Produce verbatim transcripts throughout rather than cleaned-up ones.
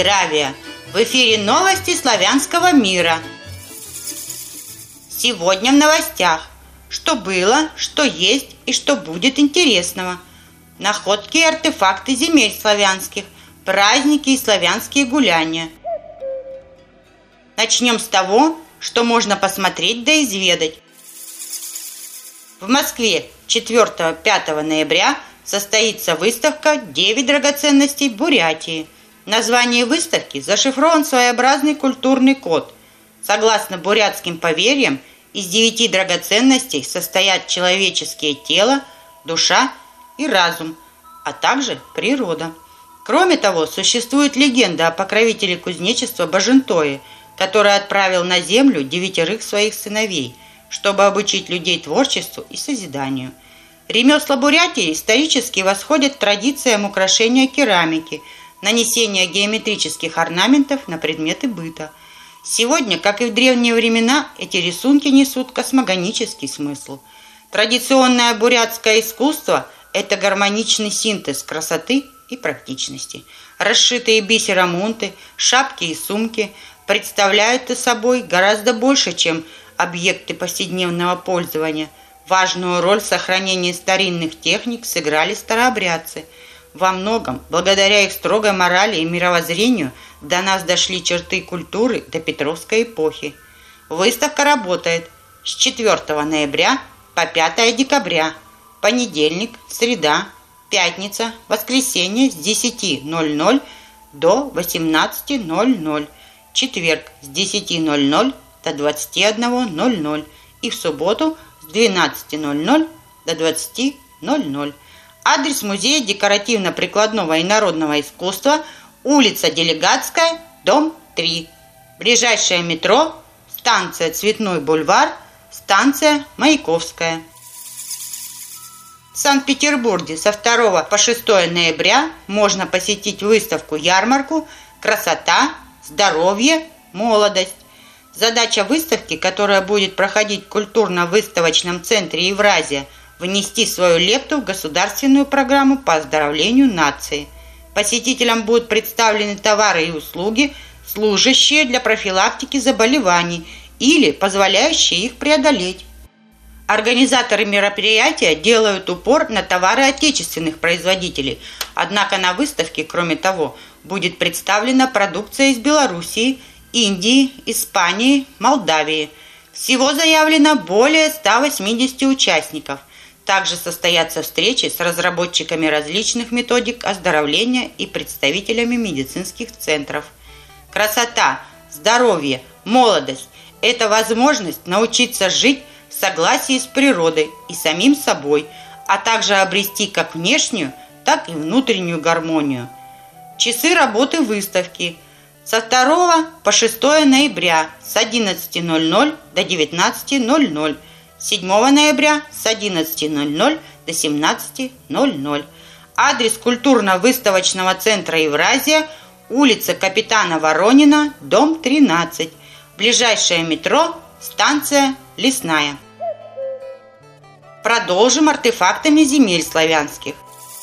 здравия! В эфире новости славянского мира. Сегодня в новостях. Что было, что есть и что будет интересного. Находки и артефакты земель славянских, праздники и славянские гуляния. Начнем с того, что можно посмотреть да изведать. В Москве четвёртого-пятого ноября состоится выставка «девять драгоценностей Бурятии». В названии выставки зашифрован своеобразный культурный код. Согласно бурятским поверьям, из девяти драгоценностей состоят человеческое тело, душа и разум, а также природа. Кроме того, существует легенда о покровителе кузнечества Божентое, который отправил на землю девятерых своих сыновей, чтобы обучить людей творчеству и созиданию. Ремесла Бурятии исторически восходят к традициям украшения керамики, нанесения геометрических орнаментов на предметы быта. Сегодня, как и в древние времена, эти рисунки несут космогонический смысл. Традиционное бурятское искусство – это гармоничный синтез красоты и практичности. Расшитые бисером унты, шапки и сумки представляют собой гораздо больше, чем объекты повседневного пользования. Важную роль в сохранении старинных техник сыграли старообрядцы. Во многом, благодаря их строгой морали и мировоззрению, до нас дошли черты культуры до Петровской эпохи. Выставка работает с четвёртого ноября по пятое декабря. Понедельник, среда, пятница, воскресенье с десяти ноль-ноль до восемнадцати ноль-ноль. Четверг с десяти ноль-ноль до двадцати одного ноль-ноль и в субботу с двенадцати ноль-ноль до двадцати ноль-ноль. Адрес музея декоративно-прикладного и народного искусства, улица Делегатская, дом три. Ближайшее метро, станция Цветной бульвар, станция Маяковская. В Санкт-Петербурге со второго по шестое ноября можно посетить выставку-ярмарку «Красота, здоровье, молодость». Задача выставки, которая будет проходить в культурно-выставочном центре «Евразия», внести свою лепту в государственную программу по оздоровлению нации. Посетителям будут представлены товары и услуги, служащие для профилактики заболеваний или позволяющие их преодолеть. Организаторы мероприятия делают упор на товары отечественных производителей, однако на выставке, кроме того, будет представлена продукция из Белоруссии, Индии, Испании, Молдавии. Всего заявлено более ста восьмидесяти участников. Также состоятся встречи с разработчиками различных методик оздоровления и представителями медицинских центров. Красота, здоровье, молодость – это возможность научиться жить в согласии с природой и самим собой, а также обрести как внешнюю, так и внутреннюю гармонию. Часы работы выставки со второго по шестое ноября с одиннадцати ноль-ноль до девятнадцати ноль-ноль. седьмого ноября с одиннадцати ноль-ноль до семнадцати ноль-ноль. Адрес культурно-выставочного центра «Евразия», улица Капитана Воронина, дом тринадцать. Ближайшее метро, станция Лесная. Продолжим артефактами земель славянских.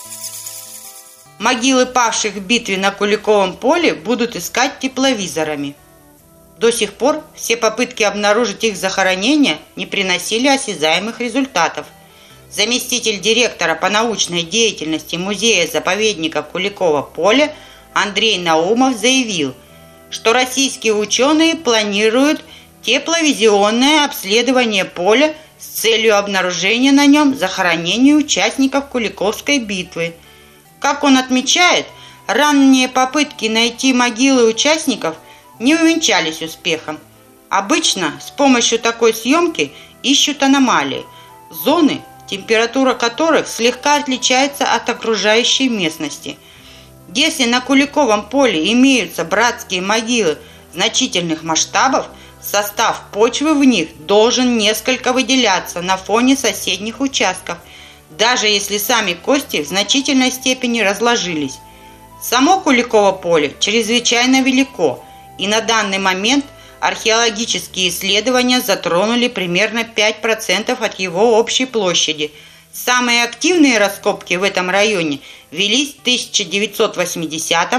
Могилы павших в битве на Куликовом поле будут искать тепловизорами. До сих пор все попытки обнаружить их захоронения не приносили осязаемых результатов. Заместитель директора по научной деятельности музея-заповедника Куликово поле Андрей Наумов заявил, что российские ученые планируют тепловизионное обследование поля с целью обнаружения на нем захоронений участников Куликовской битвы. Как он отмечает, ранние попытки найти могилы участников не увенчались успехом. Обычно с помощью такой съемки ищут аномалии, зоны, температура которых слегка отличается от окружающей местности. Если на Куликовом поле имеются братские могилы значительных масштабов, состав почвы в них должен несколько выделяться на фоне соседних участков, даже если сами кости в значительной степени разложились. Само Куликово поле чрезвычайно велико, и на данный момент археологические исследования затронули примерно пять процентов от его общей площади. Самые активные раскопки в этом районе велись в тысяча девятьсот восьмидесятом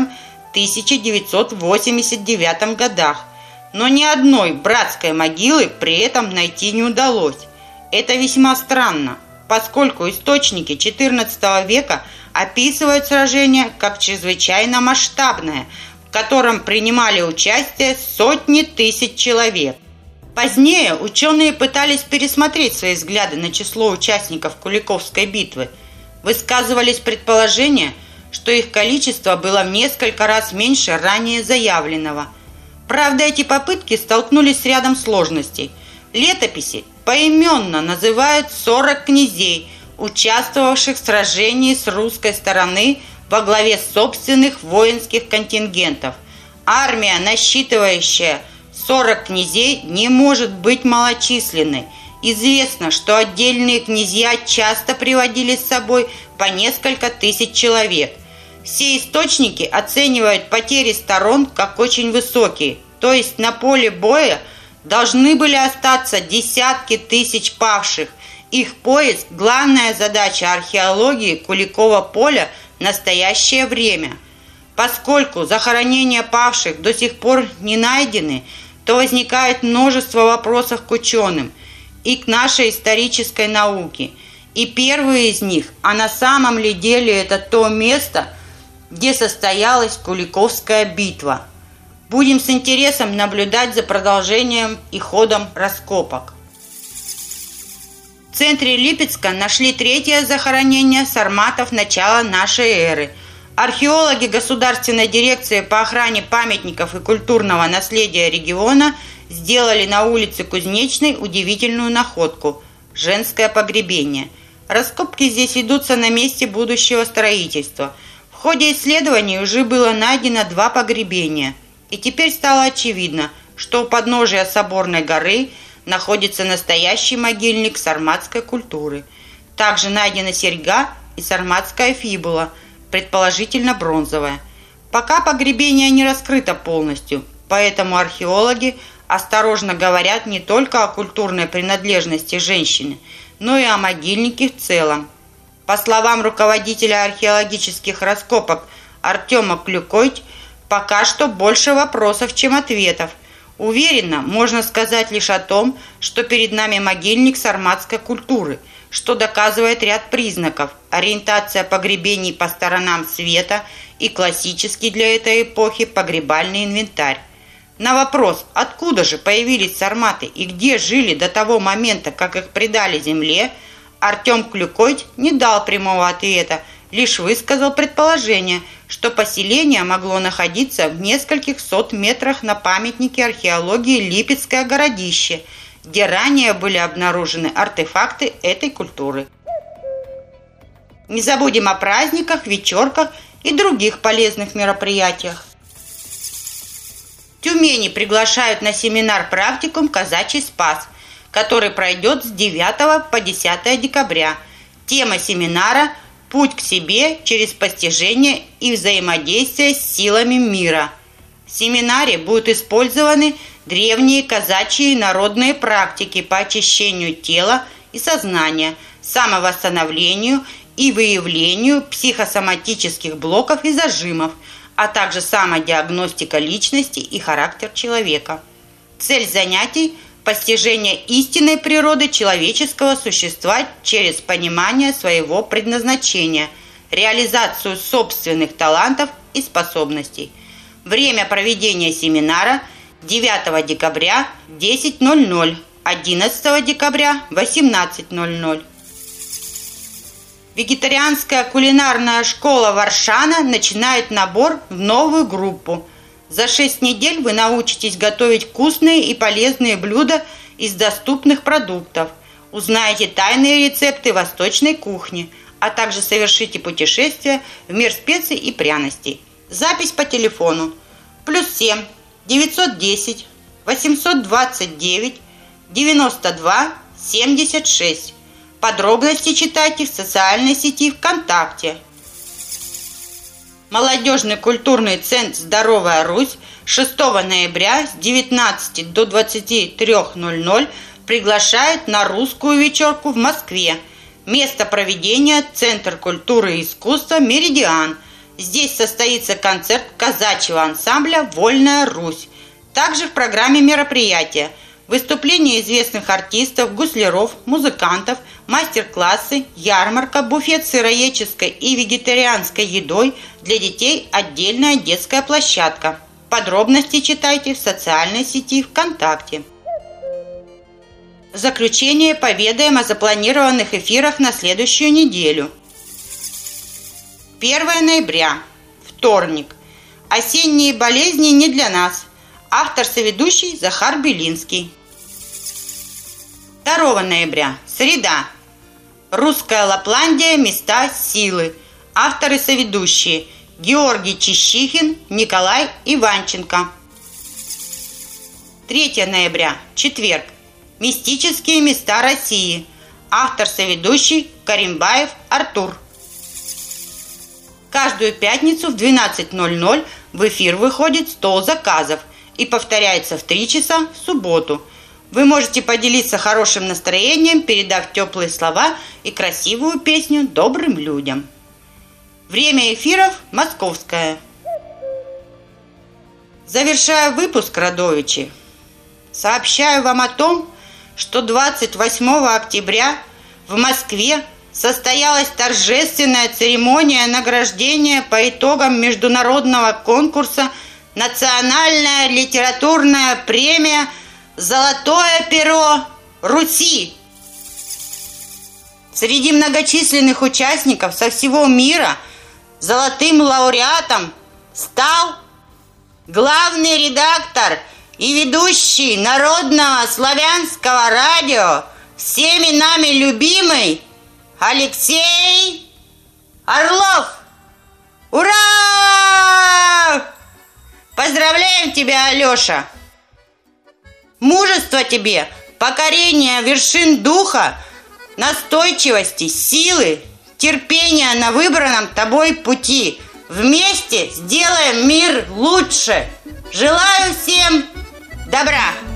тысяча девятьсот восемьдесят девятом годах, но ни одной братской могилы при этом найти не удалось. Это весьма странно, поскольку источники четырнадцатого века описывают сражение как чрезвычайно масштабное, в котором принимали участие сотни тысяч человек. Позднее ученые пытались пересмотреть свои взгляды на число участников Куликовской битвы. Высказывались предположения, что их количество было в несколько раз меньше ранее заявленного. Правда, эти попытки столкнулись с рядом сложностей. Летописи поименно называют сорок князей, участвовавших в сражении с русской стороны во главе собственных воинских контингентов. Армия, насчитывающая сорок князей, не может быть малочисленной. Известно, что отдельные князья часто приводили с собой по несколько тысяч человек. Все источники оценивают потери сторон как очень высокие, то есть на поле боя должны были остаться десятки тысяч павших. Их поиск – главная задача археологии Куликова поля в настоящее время. Поскольку захоронения павших до сих пор не найдены, то возникает множество вопросов к ученым и к нашей исторической науке. И первый из них, а на самом ли деле это то место, где состоялась Куликовская битва. Будем с интересом наблюдать за продолжением и ходом раскопок. В центре Липецка нашли третье захоронение сарматов начала нашей эры. Археологи Государственной дирекции по охране памятников и культурного наследия региона сделали на улице Кузнечной удивительную находку – женское погребение. Раскопки здесь ведутся на месте будущего строительства. В ходе исследований уже было найдено два погребения. И теперь стало очевидно, что у подножия Соборной горы находится настоящий могильник сарматской культуры. Также найдена серьга и сарматская фибула, предположительно бронзовая. Пока погребение не раскрыто полностью, поэтому археологи осторожно говорят не только о культурной принадлежности женщины, но и о могильнике в целом. По словам руководителя археологических раскопок Артема Клюкойт, пока что больше вопросов, чем ответов. Уверенно можно сказать лишь о том, что перед нами могильник сарматской культуры, что доказывает ряд признаков: ориентация погребений по сторонам света и классический для этой эпохи погребальный инвентарь. На вопрос, откуда же появились сарматы и где жили до того момента, как их предали земле, Артем Клюкойт не дал прямого ответа, лишь высказал предположение, что поселение могло находиться в нескольких сот метрах на памятнике археологии Липецкое городище, где ранее были обнаружены артефакты этой культуры. Не забудем о праздниках, вечерках и других полезных мероприятиях. В Тюмени приглашают на семинар-практикум «Казачий спас», который пройдет с девятого по десятое декабря. Тема семинара – «Путь к себе через постижение и взаимодействие с силами мира». В семинаре будут использованы древние казачьи народные практики по очищению тела и сознания, самовосстановлению и выявлению психосоматических блоков и зажимов, а также самодиагностика личности и характер человека. Цель занятий – постижение истинной природы человеческого существа через понимание своего предназначения, реализацию собственных талантов и способностей. Время проведения семинара – девятого декабря десять ноль ноль, одиннадцатого декабря восемнадцать ноль ноль. Вегетарианская кулинарная школа Варшана начинает набор в новую группу. За шесть недель вы научитесь готовить вкусные и полезные блюда из доступных продуктов, узнаете тайные рецепты восточной кухни, а также совершите путешествие в мир специй и пряностей. Запись по телефону плюс семь девятьсот десять восемьсот двадцать девять девяносто два семьдесят шесть. Подробности читайте в социальной сети ВКонтакте. Молодежный культурный центр «Здоровая Русь» шестого ноября с девятнадцати до двадцати трёх ноль-ноль приглашает на русскую вечерку в Москве. Место проведения – Центр культуры и искусства «Меридиан». Здесь состоится концерт казачьего ансамбля «Вольная Русь». Также в программе мероприятия выступления известных артистов, гусляров, музыкантов, мастер-классы, ярмарка, буфет с сыроедческой и вегетарианской едой, для детей отдельная детская площадка. Подробности читайте в социальной сети ВКонтакте. В заключение поведаем о запланированных эфирах на следующую неделю. первое ноября, вторник. Осенние болезни не для нас. Автор-соведущий Захар Белинский. второго ноября, среда. Русская Лапландия. Места силы. Авторы-соведущие Георгий Чищихин, Николай Иванченко. третьего ноября, четверг. Мистические места России. Автор-соведущий Каримбаев Артур. Каждую пятницу в двенадцать ноль ноль в эфир выходит «Стол заказов» и повторяется в три часа в субботу. Вы можете поделиться хорошим настроением, передав теплые слова и красивую песню добрым людям. Время эфиров московское. Завершая выпуск, родовичи, сообщаю вам о том, что двадцать восьмого октября в Москве состоялась торжественная церемония награждения по итогам международного конкурса «Национальная литературная премия «Золотое перо Руси». Среди многочисленных участников со всего мира золотым лауреатом стал главный редактор и ведущий Народного славянского радио, всеми нами любимый Алексей Орлов. Ура! Поздравляем тебя, Алеша! Мужества тебе, покорения вершин духа, настойчивости, силы, терпения на выбранном тобой пути. Вместе сделаем мир лучше. Желаю всем добра!